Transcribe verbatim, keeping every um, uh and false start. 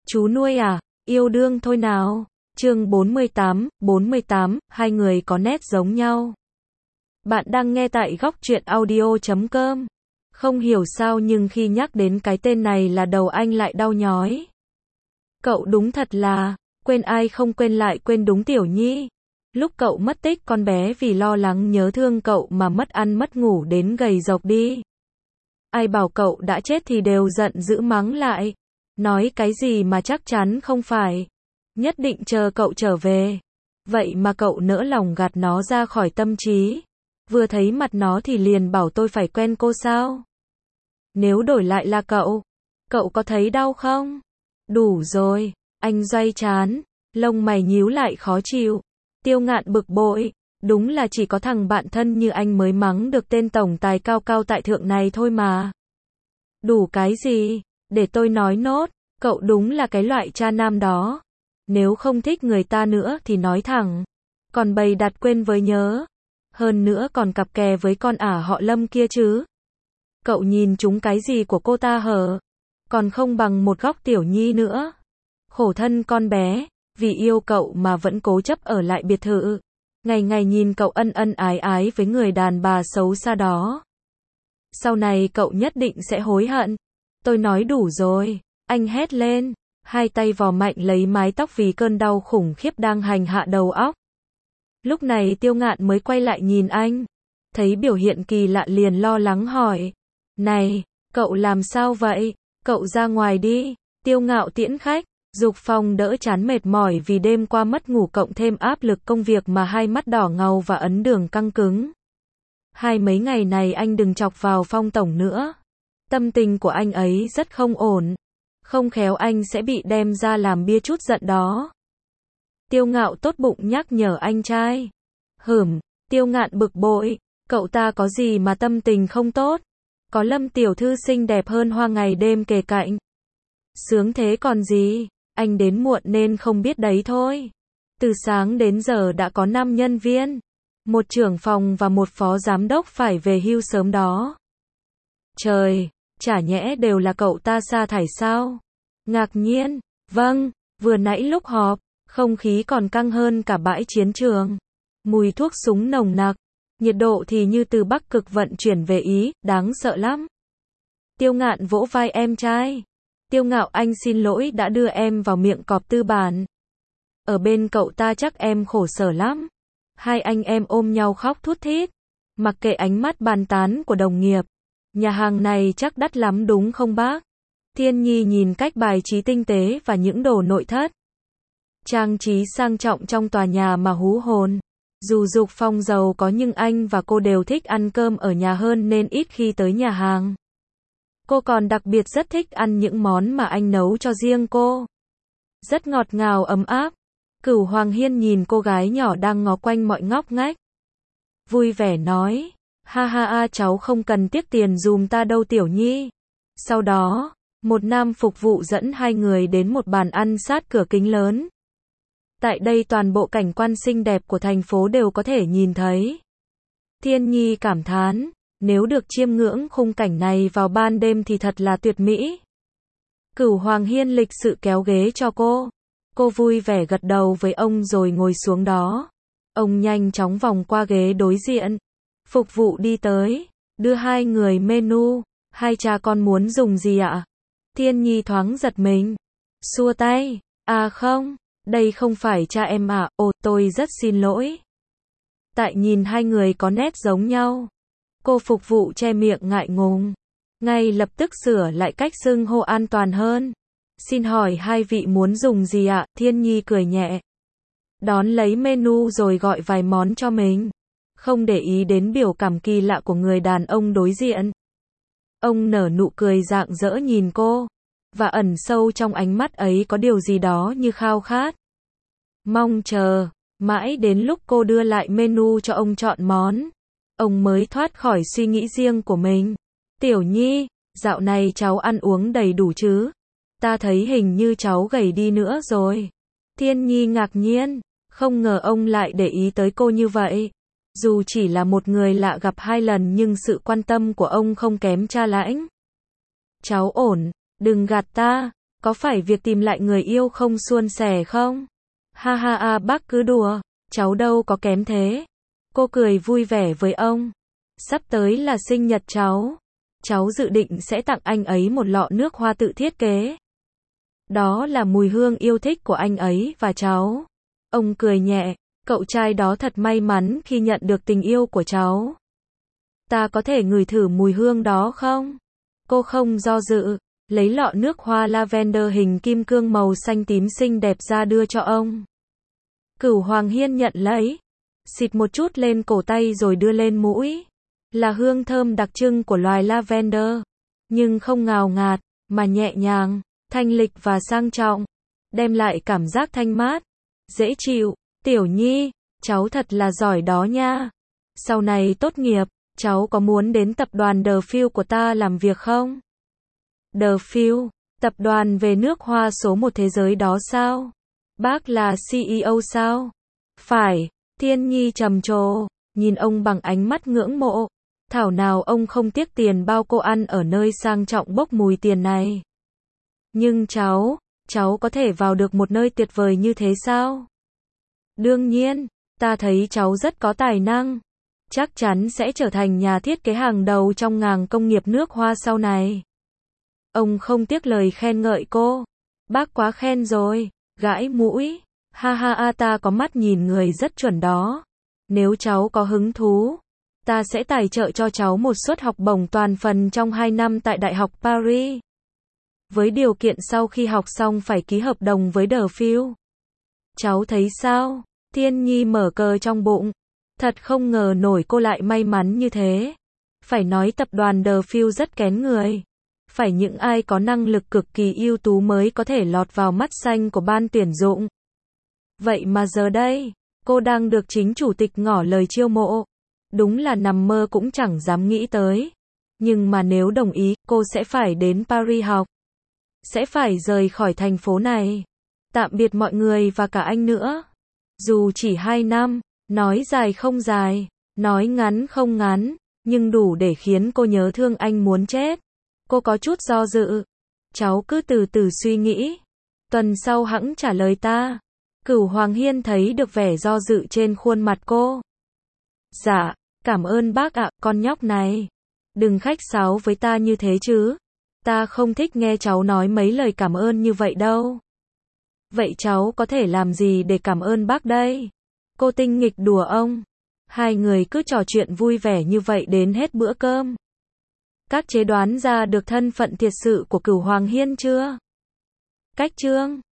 Chú nuôi à, yêu đương thôi nào. Chương bốn mươi tám, bốn mươi tám, hai người có nét giống nhau. Bạn đang nghe tại góc truyện audio chấm com. Không hiểu sao nhưng khi nhắc đến cái tên này là đầu anh lại đau nhói. Cậu đúng thật là, quên ai không quên lại quên đúng Tiểu Nhi. Lúc cậu mất tích con bé vì lo lắng nhớ thương cậu mà mất ăn mất ngủ đến gầy rộc đi. Ai bảo cậu đã chết thì đều giận dữ mắng lại. Nói cái gì mà chắc chắn không phải. Nhất định chờ cậu trở về. Vậy mà cậu nỡ lòng gạt nó ra khỏi tâm trí. Vừa thấy mặt nó thì liền bảo tôi phải quen cô sao? Nếu đổi lại là cậu, cậu có thấy đau không? Đủ rồi, anh doay trán, lông mày nhíu lại khó chịu. Tiêu Ngạn bực bội, đúng là chỉ có thằng bạn thân như anh mới mắng được tên tổng tài cao cao tại thượng này thôi mà. Đủ cái gì? Để tôi nói nốt, cậu đúng là cái loại cha nam đó. Nếu không thích người ta nữa thì nói thẳng. Còn bày đặt quên với nhớ. Hơn nữa còn cặp kè với con ả họ Lâm kia chứ. Cậu nhìn chúng cái gì của cô ta hở? Còn không bằng một góc Tiểu Nhi nữa. Khổ thân con bé, vì yêu cậu mà vẫn cố chấp ở lại biệt thự. Ngày ngày nhìn cậu ân ân ái ái với người đàn bà xấu xa đó. Sau này cậu nhất định sẽ hối hận. Tôi nói đủ rồi, anh hét lên, hai tay vò mạnh lấy mái tóc vì cơn đau khủng khiếp đang hành hạ đầu óc. Lúc này Tiêu Ngạn mới quay lại nhìn anh, thấy biểu hiện kỳ lạ liền lo lắng hỏi, này, cậu làm sao vậy, cậu ra ngoài đi. Tiêu Ngạo tiễn khách, Dục Phong đỡ chán mệt mỏi vì đêm qua mất ngủ cộng thêm áp lực công việc mà hai mắt đỏ ngầu và ấn đường căng cứng. Hai mấy ngày này anh đừng chọc vào Phong tổng nữa. Tâm tình của anh ấy rất không ổn. Không khéo anh sẽ bị đem ra làm bia chút giận đó. Tiêu Ngạo tốt bụng nhắc nhở anh trai. Hửm, Tiêu Ngạn bực bội. Cậu ta có gì mà tâm tình không tốt? Có Lâm tiểu thư xinh đẹp hơn hoa ngày đêm kề cạnh. Sướng thế còn gì? Anh đến muộn nên không biết đấy thôi. Từ sáng đến giờ đã có năm nhân viên. Một trưởng phòng và một phó giám đốc phải về hưu sớm đó. Trời, chả nhẽ đều là cậu ta sa thải sao? Ngạc nhiên, vâng, vừa nãy lúc họp, không khí còn căng hơn cả bãi chiến trường. Mùi thuốc súng nồng nặc, nhiệt độ thì như từ Bắc Cực vận chuyển về Ý, đáng sợ lắm. Tiêu Ngạn vỗ vai em trai. Tiêu Ngạo anh xin lỗi đã đưa em vào miệng cọp tư bản. Ở bên cậu ta chắc em khổ sở lắm. Hai anh em ôm nhau khóc thút thít. Mặc kệ ánh mắt bàn tán của đồng nghiệp. Nhà hàng này chắc đắt lắm đúng không bác? Thiên Nhi nhìn cách bài trí tinh tế và những đồ nội thất. Trang trí sang trọng trong tòa nhà mà hú hồn. Dù Dục Phong giàu có nhưng anh và cô đều thích ăn cơm ở nhà hơn nên ít khi tới nhà hàng. Cô còn đặc biệt rất thích ăn những món mà anh nấu cho riêng cô. Rất ngọt ngào ấm áp. Cửu Hoàng Hiên nhìn cô gái nhỏ đang ngó quanh mọi ngóc ngách. Vui vẻ nói. Ha ha ha cháu không cần tiếc tiền dùm ta đâu Tiểu Nhi. Sau đó, một nam phục vụ dẫn hai người đến một bàn ăn sát cửa kính lớn. Tại đây toàn bộ cảnh quan xinh đẹp của thành phố đều có thể nhìn thấy. Thiên Nhi cảm thán, nếu được chiêm ngưỡng khung cảnh này vào ban đêm thì thật là tuyệt mỹ. Cửu Hoàng Hiên lịch sự kéo ghế cho cô. Cô vui vẻ gật đầu với ông rồi ngồi xuống đó. Ông nhanh chóng vòng qua ghế đối diện. Phục vụ đi tới, đưa hai người menu. Hai cha con muốn dùng gì ạ? Thiên Nhi thoáng giật mình. Xua tay, à không, đây không phải cha em ạ, à. Ồ tôi rất xin lỗi. Tại nhìn hai người có nét giống nhau. Cô phục vụ che miệng ngại ngùng. Ngay lập tức sửa lại cách xưng hô an toàn hơn. Xin hỏi hai vị muốn dùng gì ạ? Thiên Nhi cười nhẹ. Đón lấy menu rồi gọi vài món cho mình. Không để ý đến biểu cảm kỳ lạ của người đàn ông đối diện. Ông nở nụ cười rạng rỡ nhìn cô. Và ẩn sâu trong ánh mắt ấy có điều gì đó như khao khát. Mong chờ. Mãi đến lúc cô đưa lại menu cho ông chọn món. Ông mới thoát khỏi suy nghĩ riêng của mình. Tiểu Nhi, dạo này cháu ăn uống đầy đủ chứ? Ta thấy hình như cháu gầy đi nữa rồi. Thiên Nhi ngạc nhiên, không ngờ ông lại để ý tới cô như vậy. Dù chỉ là một người lạ gặp hai lần nhưng sự quan tâm của ông không kém cha lãnh. Cháu ổn, đừng gạt ta. Có phải việc tìm lại người yêu không suôn sẻ không? Ha ha ha, bác cứ đùa, cháu đâu có kém thế. Cô cười vui vẻ với ông. Sắp tới là sinh nhật cháu. Cháu dự định sẽ tặng anh ấy một lọ nước hoa tự thiết kế. Đó là mùi hương yêu thích của anh ấy và cháu. Ông cười nhẹ, cậu trai đó thật may mắn khi nhận được tình yêu của cháu. Ta có thể ngửi thử mùi hương đó không? Cô không do dự, lấy lọ nước hoa lavender hình kim cương màu xanh tím xinh đẹp ra đưa cho ông. Cửu Hoàng Hiên nhận lấy, xịt một chút lên cổ tay rồi đưa lên mũi. Là hương thơm đặc trưng của loài lavender, nhưng không ngào ngạt, mà nhẹ nhàng, thanh lịch và sang trọng, đem lại cảm giác thanh mát, dễ chịu. Tiểu Nhi, cháu thật là giỏi đó nha. Sau này tốt nghiệp, cháu có muốn đến tập đoàn The Field của ta làm việc không? The Field, tập đoàn về nước hoa số một thế giới đó sao? Bác là xê e ô sao? Phải, Thiên Nhi trầm trồ, nhìn ông bằng ánh mắt ngưỡng mộ. Thảo nào ông không tiếc tiền bao cô ăn ở nơi sang trọng bốc mùi tiền này. Nhưng cháu, cháu có thể vào được một nơi tuyệt vời như thế sao? Đương nhiên, ta thấy cháu rất có tài năng. Chắc chắn sẽ trở thành nhà thiết kế hàng đầu trong ngành công nghiệp nước hoa sau này. Ông không tiếc lời khen ngợi cô. Bác quá khen rồi, gãi mũi. Ha ha ha, ta có mắt nhìn người rất chuẩn đó. Nếu cháu có hứng thú, ta sẽ tài trợ cho cháu một suất học bổng toàn phần trong hai năm tại Đại học Paris. Với điều kiện sau khi học xong phải ký hợp đồng với The Field. Cháu thấy sao? Thiên Nhi mở cờ trong bụng. Thật không ngờ nổi cô lại may mắn như thế. Phải nói tập đoàn The Field rất kén người. Phải những ai có năng lực cực kỳ ưu tú mới có thể lọt vào mắt xanh của ban tuyển dụng. Vậy mà giờ đây, cô đang được chính chủ tịch ngỏ lời chiêu mộ. Đúng là nằm mơ cũng chẳng dám nghĩ tới. Nhưng mà nếu đồng ý, cô sẽ phải đến Paris học. Sẽ phải rời khỏi thành phố này. Tạm biệt mọi người và cả anh nữa. Dù chỉ hai năm, nói dài không dài, nói ngắn không ngắn, nhưng đủ để khiến cô nhớ thương anh muốn chết. Cô có chút do dự. Cháu cứ từ từ suy nghĩ. Tuần sau hẵng trả lời ta. Cửu Hoàng Hiên thấy được vẻ do dự trên khuôn mặt cô. Dạ, cảm ơn bác ạ, con nhóc này. Đừng khách sáo với ta như thế chứ. Ta không thích nghe cháu nói mấy lời cảm ơn như vậy đâu. Vậy cháu có thể làm gì để cảm ơn bác đây? Cô tinh nghịch đùa ông. Hai người cứ trò chuyện vui vẻ như vậy đến hết bữa cơm. Các chế đoán ra được thân phận thiệt sự của Cửu Hoàng Hiên chưa? Cách chương